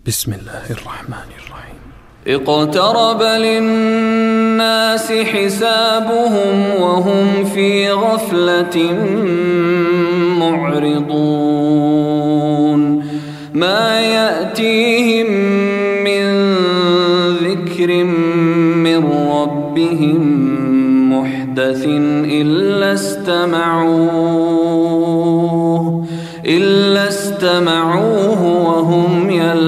بسم الله الرحمن الرحيم. اقترب للناس حسابهم وهم في غفلة معرضون ما يأتيهم من ذكر من ربهم محدث إلا استمعوه وهم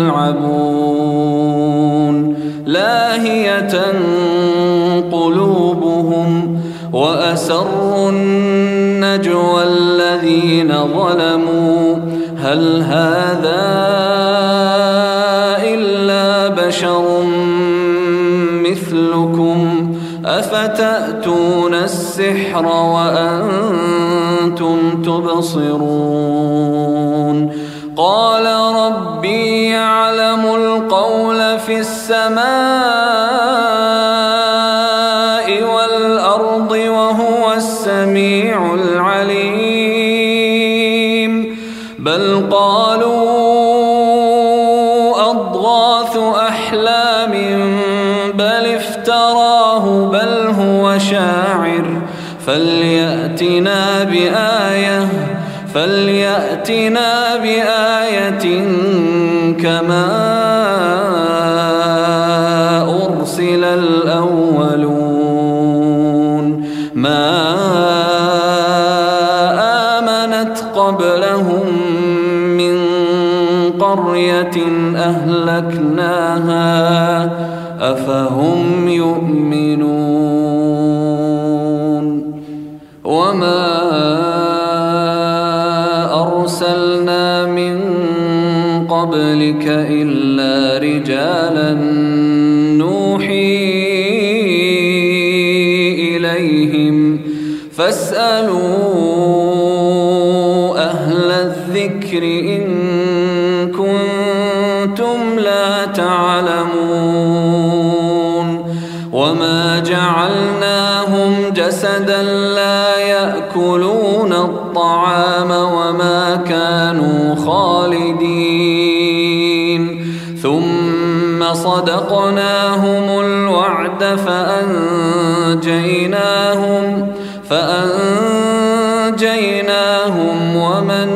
يلعبون لاهية قلوبهم وأسروا النجوى الذين ظلموا هل هذا إلا بشر مثلكم أفتأتون السحر وأنتم تبصرون قال ربي يعلم القول في السماء والأرض وهو السميع العليم بل قالوا أضغاث أحلام بل افتراه بل هو شاعر فليأتنا بآية كما أرسل الأولون ما آمنت قبلهم من قرية أهلكناها أفهم يؤمنون وما أرسلنا من قبلك إلا رجالا نوحي إليهم فاسألوا أهل الذكر إن كنتم لا تعلمون وما جعلناهم جسدا لا يأكلون الطعام وما كانوا خالدين ثم صدقناهم الوعد فأنجيناهم ومن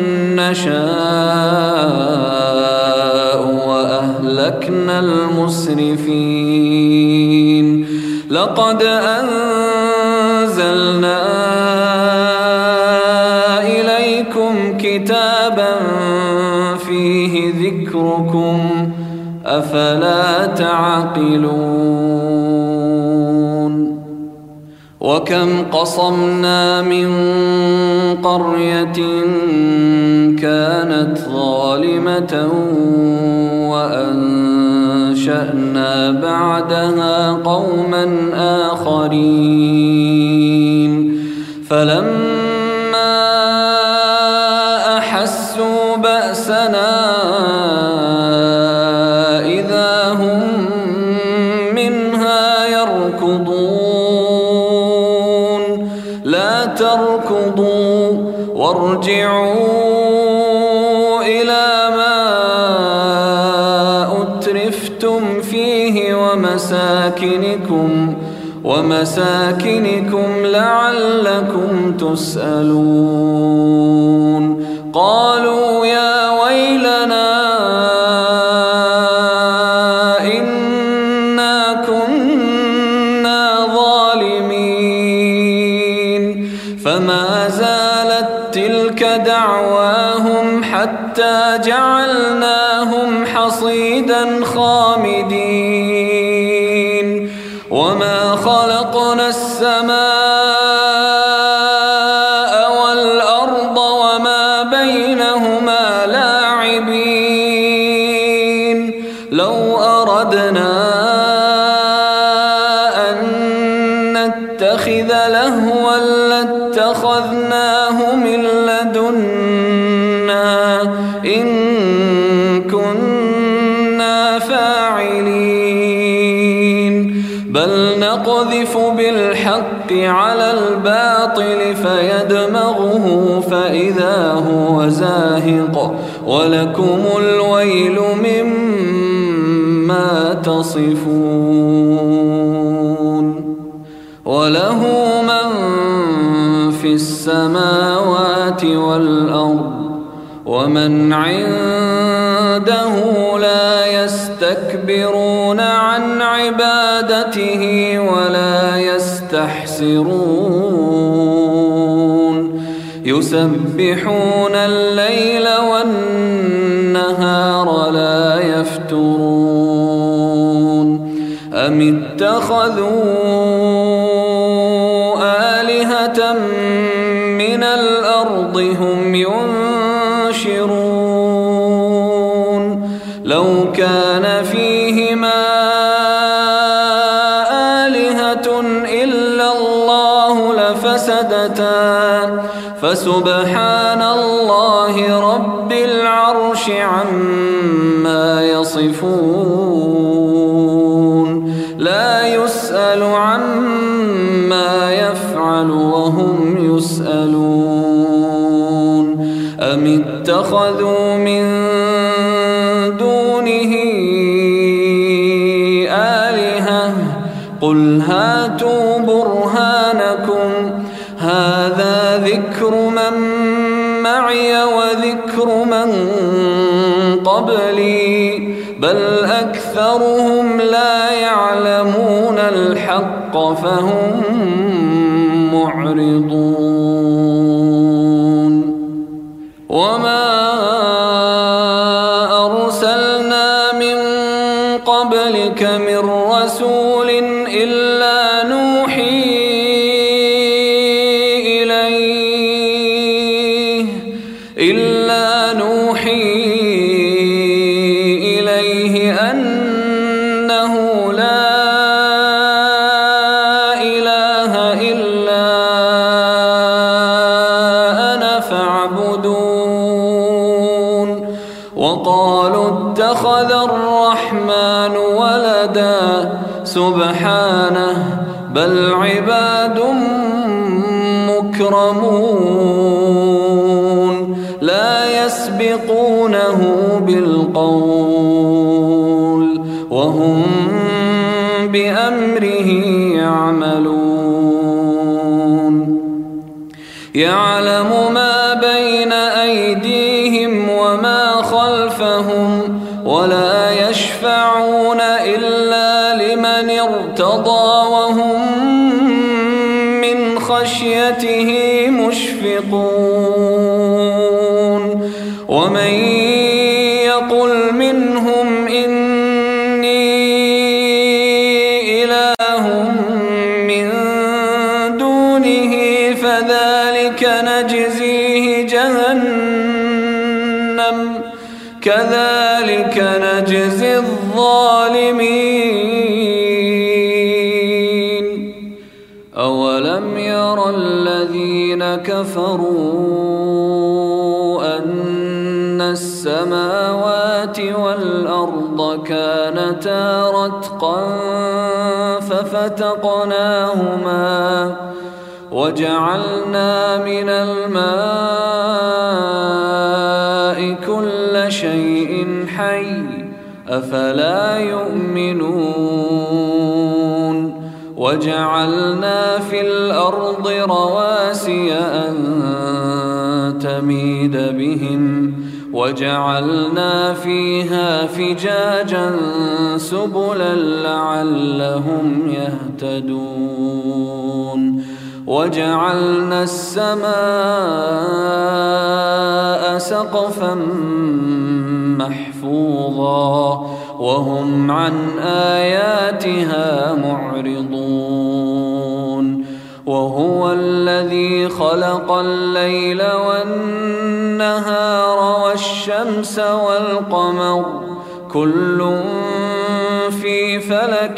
نشاء وأهلكنا المسرفين لقد أنزلنا إليكم كتابا فيه ذكركم أفلا تعقلون وكم قصمنا من قرية كانت ظالمة وأنشأنا بعدها قوما آخرين فلما أحسوا بأسنا إذا هم منها يركضون لا تركضوا وارجعوا إلى ما أترفتم فيه ومساكنكم لعلكم تسألون قالوا يا ويلنا إنا كنا ظالمين فما زالت تلك دعواهم حتى جعلناهم حصيدا خامدين وما خلقنا السماء والأرض وما بينهما لاعبين لو أردنا أن نتخذ لهوا لاتخذناه من لدنا إن كنا فاعلين بل نقذف بالحق على الباطل فيدمغه فإذا هو زاهق ولكم الويل مما تصفون وله من في السماوات والأرض ومن عنده لا يستكبرون عن عبادته ولا يستحسرون يسبحون الليل والنهار لا يفترون أم اتخذوا آلهة من الأرض هم ينشرون لو كان فيهما آلهة إلا الله لفسدتا فسبحان الله رب العرش عما يصفون لا يسأل عما يفعل وهم يسألون أم اتخذوا من دونه آلهة قل هاتوا برهانكم هذا ذكر من معي وذكر من قبلي بل أكثرهم لا يعلمون الحق فهم معرضون وما أرسلنا من قبلك من رسول إلا نوحي إليه أنه لا إله إلا أنا فاعبدون وقالوا اتخذ الرحمن ولدا سبحانه بل عباد مكرمون لا يسبقونه بالقول وهم بأمره يعملون يعلم ما بين أيديهم وما خلفهم ولا يشفعون إلا لمن ارتضى وهم من خشيته مشفقون ومن يقل منهم إني إله من دونه فذلك نجزيه جهنم كذلك نجزي الظالمين أولم ير الذين كفروا أن السماوات والأرض كانتا رتقا ففتقناهما وجعلنا من الماء كل شيء حي أفلا يؤمنون وجعلنا في الأرض رواسي أن تميد بهم وجعلنا فيها فجاجا سبلا لعلهم يهتدون وجعلنا السماء سقفا محفوظا وهم عن آياتها معرضون وهو الذي خلق الليل والنهار والشمس والقمر كل في فلك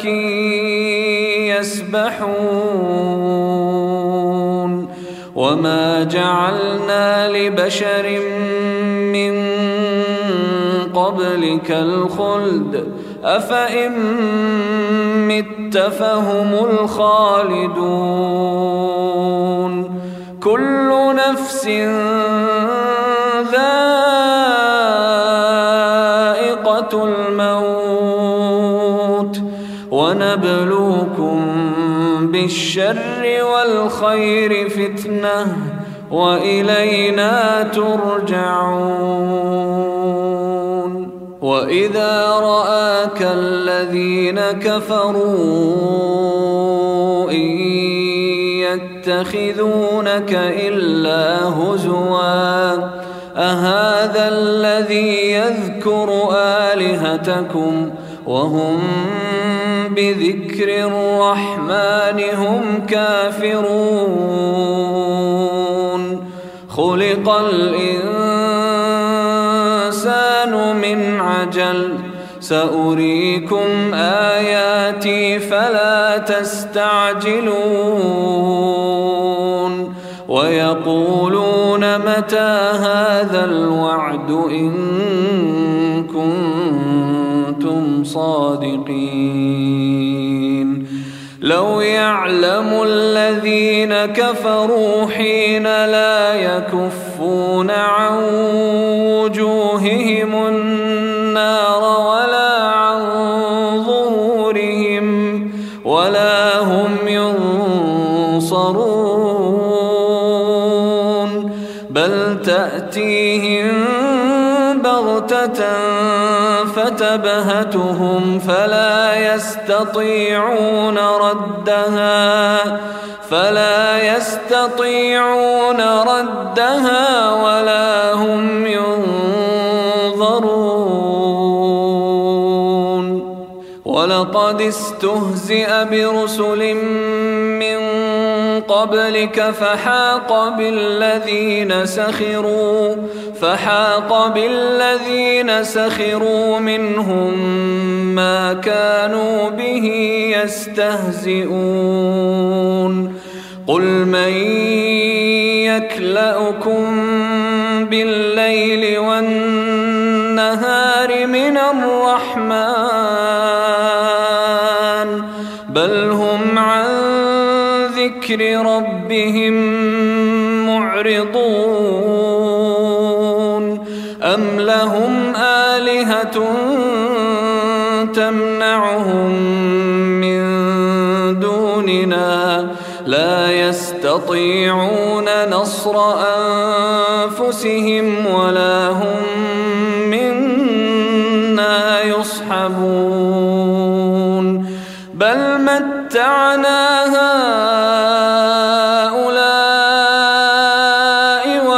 يسبحون وما جعلنا لبشر من قبلك الخلد أفإن مت فهم الخالدون كل نفس ذائقة الموت ونبلوكم بالشر والخير فتنة وإلينا ترجعون وإذا رآك الذين كفروا إن يتخذونك إلا هزوا أهذا الذي يذكر آلهتكم وهم بذكر الرحمن هم كافرون خلق الإنسان من عجل سأريكم آياتي فلا تستعجلون ويقولون متى هذا الوعد إن كنتم صادقين لو يعلم الذين كفروا حين لا يكفون عن وجوههم النار ولا عن ظهورهم ولا هم ينصرون بل تأتيهم بغتة فتبهتهم فلا يستطيعون ردها ولا هم ينظرون ولقد استهزئ برسل من قبلك فحاق بالذين سخروا منهم ما كانوا به يستهزئون قل من يكلؤكم بالليل والنهار من الرحمن بل هم عن ذكر ربهم معرضون أم لهم آلهة تمنعهم من دوننا لا يستطيعون نصر أنفسهم ولا هم منا يصحبون بل متعنا هؤلاء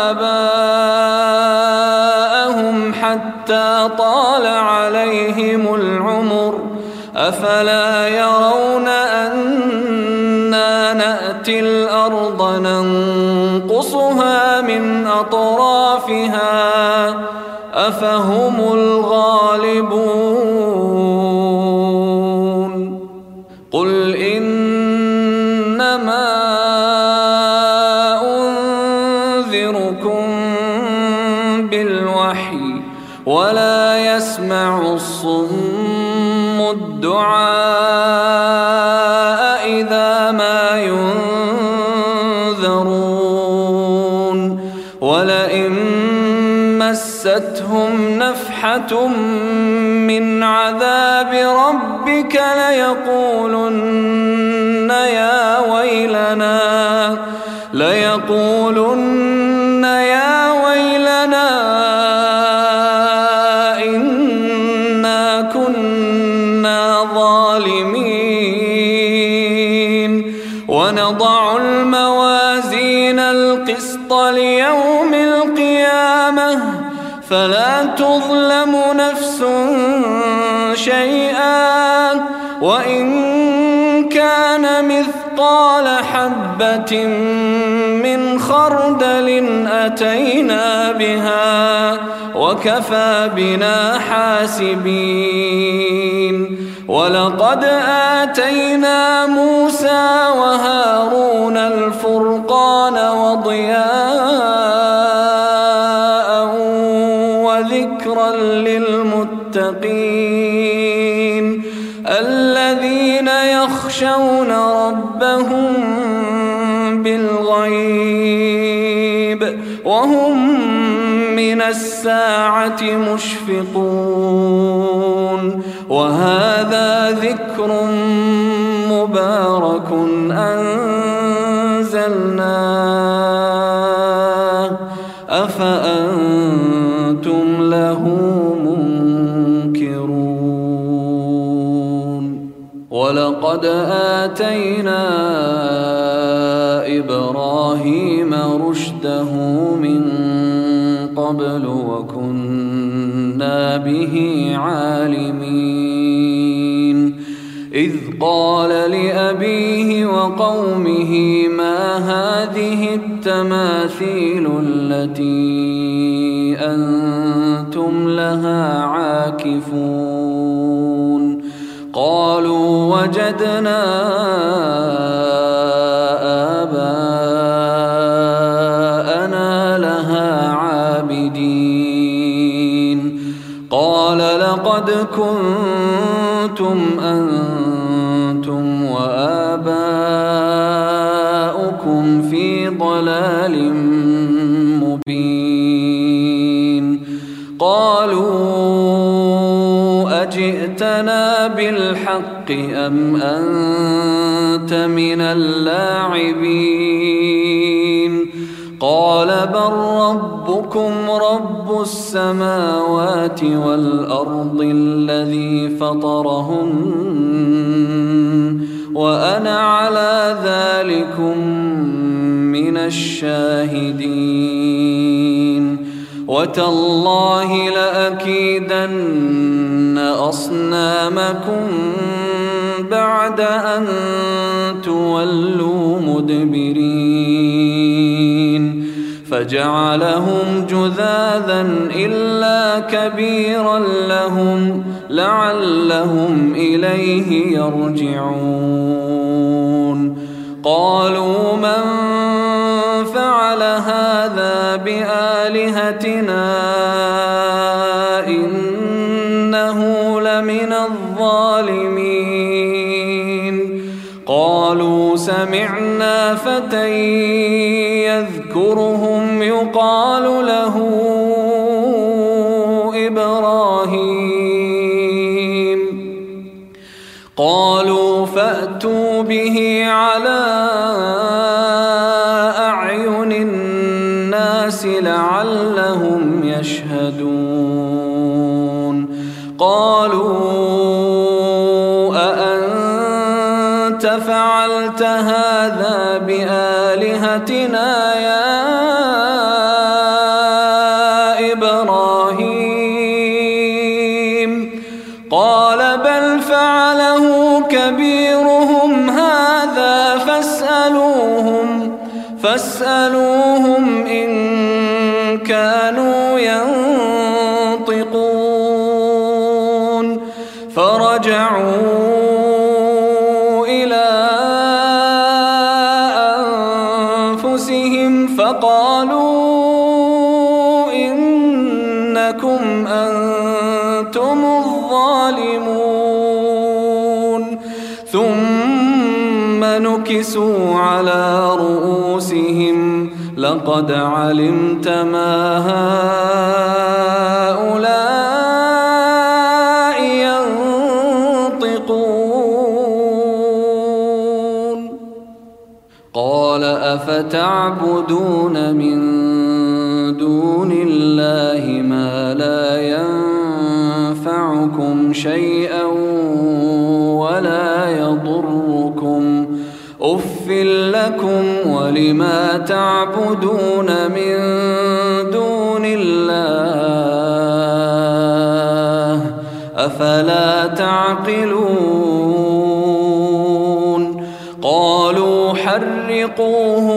وآباءهم حتى طال عليهم العمر أفلا يرون أنا نأتي الأرض ننقصها من أطرافها أفهم الغالبون قل إنما أنذركم بالوحي ولا يسمع الصم الدعاء إذا ما ينذرون ولئن مستهم نفحة من عذاب ربك ليقولن يا ويلنا إنا كنا ظالمين ونضع الموازين القسط ليوم القيامة فلا تظلم نفس شيئا وإن كان مثقال حبة من خردل أتينا بها وكفى بنا حاسبين ولقد آتينا موسى وهارون الفرقان وضياء وذكرا للمتقين الذين يخشون ربهم بالغيب وهم من الساعة مشفقون. وهذا ذكر مبارك أنزلناه أفأنتم له منكرون. ولقد آتينا إبراهيم رشده من قبل وكنا به عالمين. إذ قال لأبيه وقومه ما هذه التماثيل التي أنتم لها عاكفون؟ قالوا وجدنا آباءنا لها عابدين. قال لقد كنتم أنتم وآباؤكم في ضلال مبين. قالوا أجئتنا بالحق أم أنت من اللاعبين؟ قال بل ربكم رب السماوات والأرض الذي فطرهن وأنا على ذلكم من الشاهدين. وتالله لأكيدن أصنامكم بعد أن تولوا مدبرين. فجعلهم جذاذا إلا كبيرا لهم لعلهم إليه يرجعون. قالوا من فعل هذا بآلهتنا إنه لمن الظالمين. قالوا سمعنا فتى يذكرهم يقال له إبراهيم. قالوا فأتوا به على أعين الناس لعلهم يشهدون. قالوا أأنت فعلت هذا بآلهتنا يا إبراهيم؟ قال بل فعله كبيرهم هذا فاسألوهم إن كانوا ينطقون. فرجعوا إلى أنفسهم فقالوا إنكم أنتم الظالمون. ثم نكسوا على رؤوسهم لقد علمت ما هؤلاء ينطقون. قال أفتعبدون من دون الله ما لا ينفعكم شيئا ولا يضركم؟ أف لكم ولما تعبدون من دون الله أفلا تعقلون؟ قالوا حرقوه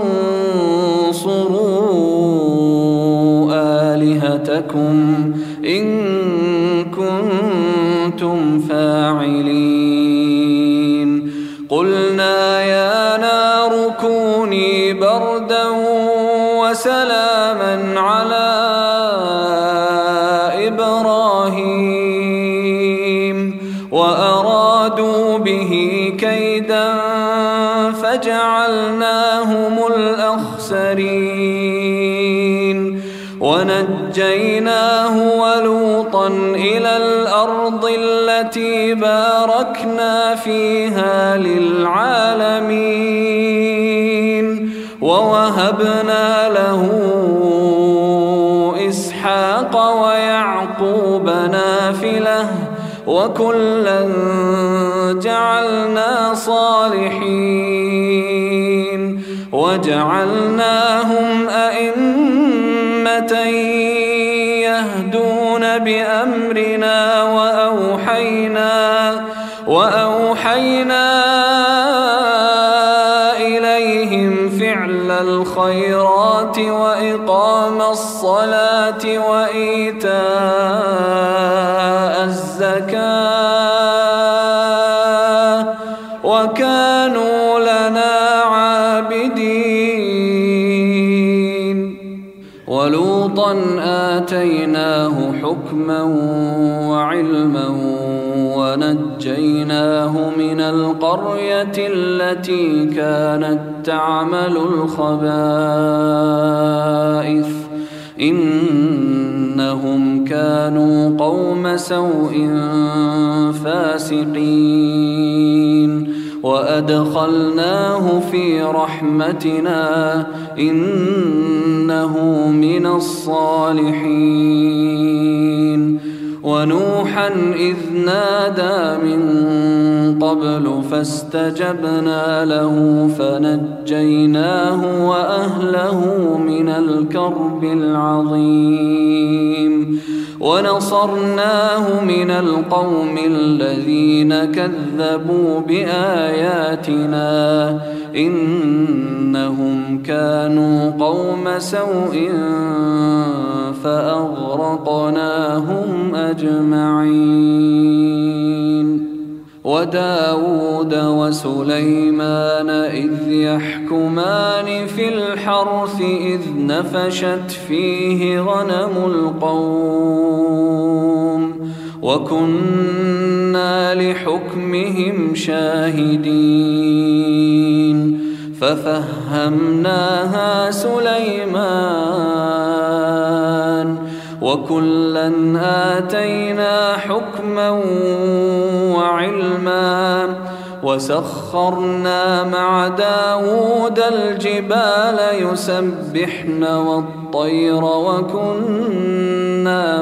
وانصروا آلهتكم إن كنتم فاعلين. قلنا يا نار كوني بردا وسلاما على إبراهيم وأرادوا به كيدا فجعلناهم الأخسرين ونجيناه ولوطا إلى الأرض التي باركنا فيها للعالمين ووهبنا له إسحاق ويعقوب نافلة وكلا جعلنا صالحين وجعلناهم أئمة يهدون بأمرنا وأوحينا إليهم فعل الخيرات وإقام الصلاة وإيتاء الزكاة وكانوا لنا عابدين ولوطا آتيناه حكما وعلما ونجيناه من القرية التي كانت تعمل الخبائث إنهم كانوا قوم سوء فاسقين وأدخلناه في رحمتنا إنه من الصالحين ونوحا إذ نادى من قبل فاستجبنا له فنجيناه وأهله من الكرب العظيم ونصرناه من القوم الذين كذبوا بآياتنا إنهم كانوا قوم سوء فأغرقناهم أجمعين وداود وسليمان إذ يحكمان في الحرث إذ نفشت فيه غنم القوم وكنا لحكمهم شاهدين ففهمناها سليمان وكلا آتينا حكما وعلما وسخرنا مع داود الجبال يسبحن والطير وكنا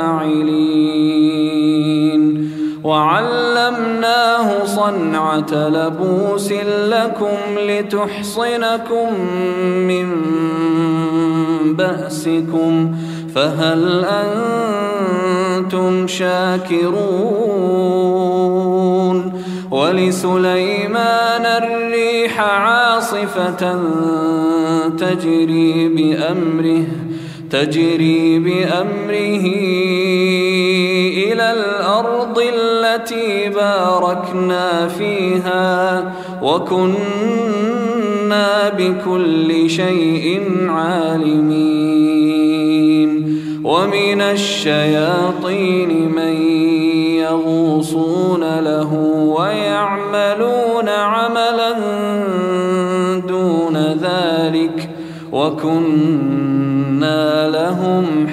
فاعلين وعلمناه صنعة لبوس لكم لتحصنكم من بأسكم فهل أنتم شاكرون ولسليمان الريح عاصفة تجري بأمره إلى الأرض التي باركنا فيها وكنا بكل شيء عالمين ومن الشياطين من يغوصون له ويعملون عملا دون ذلك وكنا لهم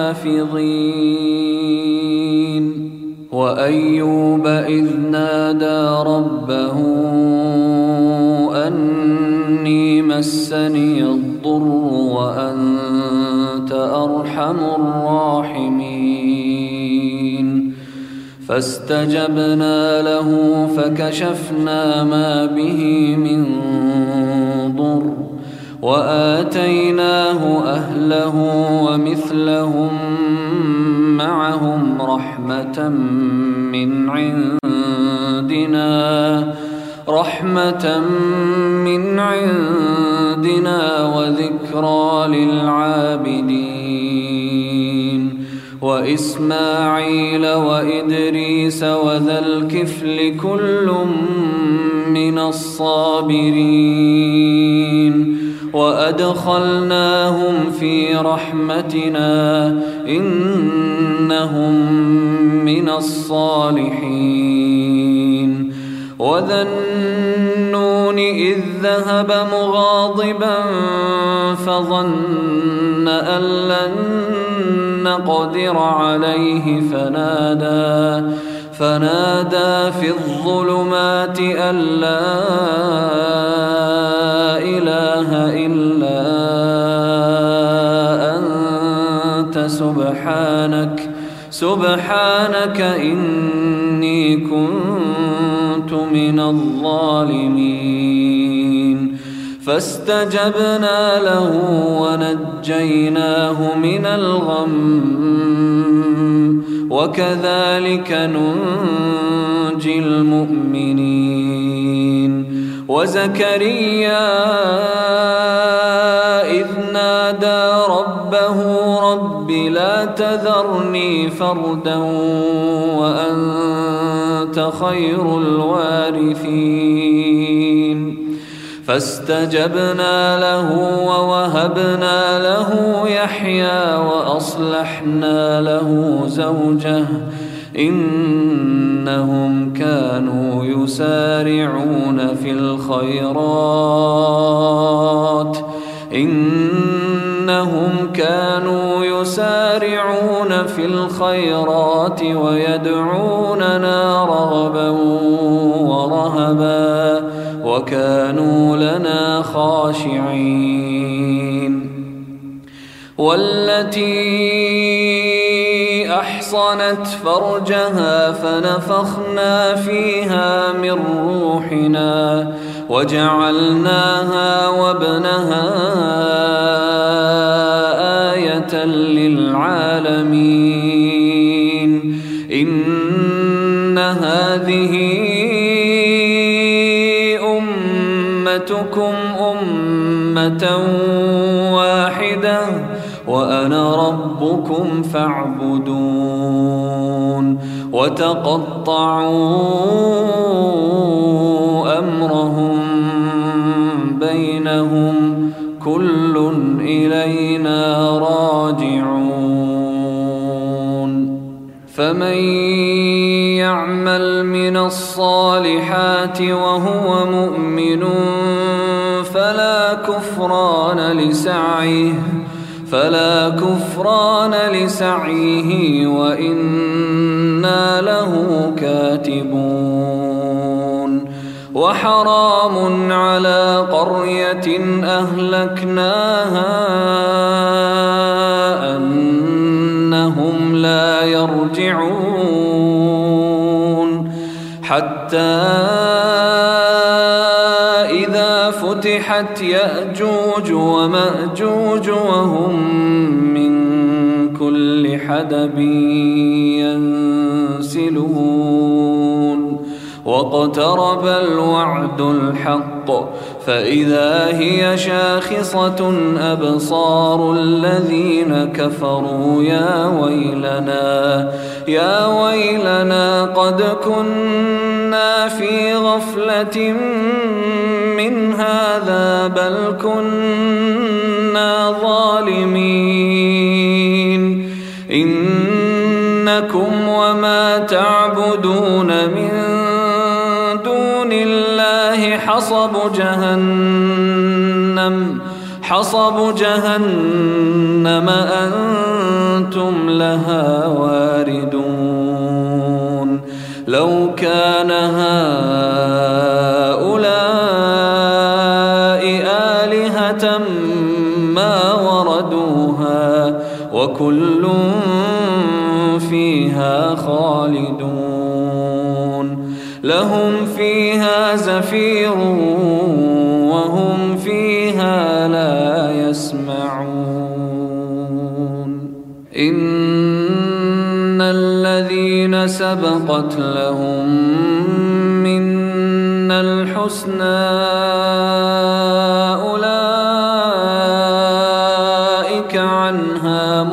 حافظين وأيوب إذ نادى ربه أني مسني الضر وأنت أرحم الراحمين فاستجبنا له فكشفنا ما به من ضر وآتيناه أهله ومثلهم معهم رحمة من عندنا وذكرى للعابدين وإسماعيل وإدريس وذا الكفل كل من الصابرين وأدخلناهم في رحمتنا إنهم الصالحين. وذا النون إذ ذهب مغاضبا فظن أن لن نقدر عليه فنادى في الظلمات أن لا إله إلا أنت سبحانك إني كنت من الظالمين. فاستجبنا له ونجيناه من الغم وكذلك ننجي المؤمنين. وزكريا إذ نادى ربه رب لا تذرني فردا وأنت خير الوارثين. فاستجبنا له ووهبنا له يحيى وأصلحنا له زوجه إنهم كانوا يسارعون في الخيرات ويدعوننا رغبا ورهبا وكانوا لنا خاشعين. والتي أحصنت فرجها فنفخنا فيها من روحنا وجعلناها وابنها آية للعالمين. إن هذه أمتكم أمة واحدة وأنا ربكم فاعبدون. وتقطعوا أمرهم بينهم كل إلينا راجعون. فمن يعمل من الصالحات وهو مؤمن فلا كفران لسعيه وإنا له كاتبون. وحرام على قرية أهلكناها أنهم لا يرجعون حتى إذا فتحت يأجوج ومأجوج وهم من كل حدب ينسلون. واقترب الوعد الحق فإذا هي شاخصة أبصار الذين كفروا يا ويلنا قد كنا في غفلة من هذا بل كنا ظالمين. إنكم وما تعبدون من دون الله حصب جهنم أنتم لها واردون. لو كان هؤلاء آلهة ما وردوها وكل فيها خالدون. لهم فيها زفير وهم فيها لا يسمعون. إن الذين سبقت لهم منا الحسنى أولئك عنها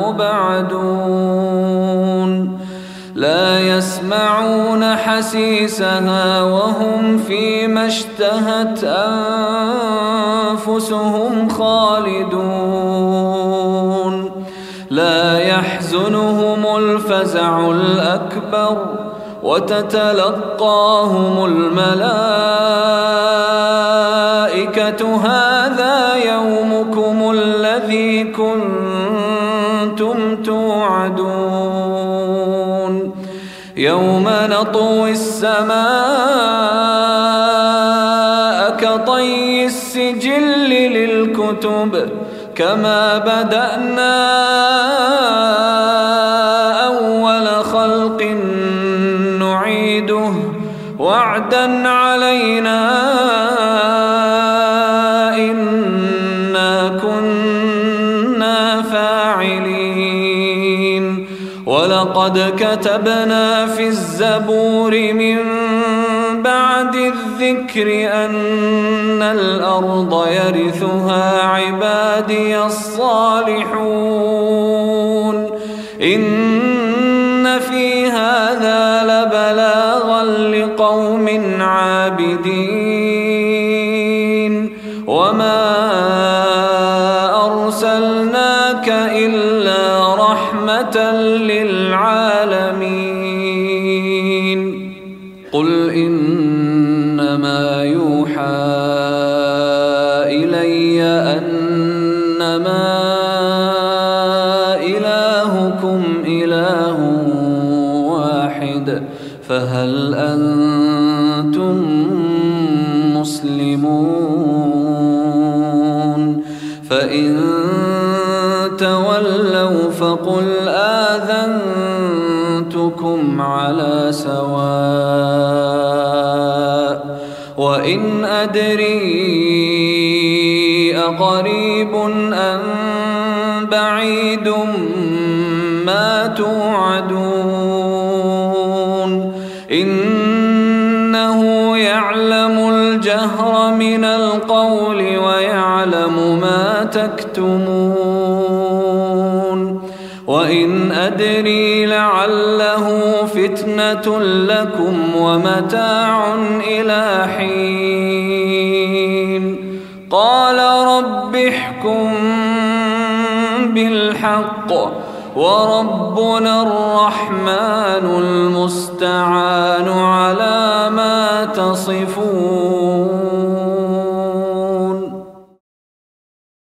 مبعدون. لا يسمعون حسيسها وهم فيما اشتهت أنفسهم خالدون. لا يحزنهم الفزع الفزع الأكبر وتتلقاهم الملائكة هذا يومكم الذي كنتم توعدون يوم نطوي السماء كطي السجل للكتب كما بدأنا أول خلق نعيده وعدا علينا إنا كنا فاعلين ولقد كتبنا في الزبور من بعد الذكر أن الأرض يرثها عبادي الصالحون إن في هذا لبلاغا لقوم عابدين وما أرسلناك إلا رحمة للعالمين قل إنما يوحى إلي أنما إلهكم إله واحد فهل أنتم مسلمون فإن تولوا فقل آذنتكم على سواء وإن أدري أقريب أم بعيد ما توعدون إنه يعلم الجهر من القول ويعلم ما تكتمون وإن أدري لعله فتنة لكم ومتاع إلى حين قال رب احكم بالحق وربنا الرحمن المستعان على ما تصفون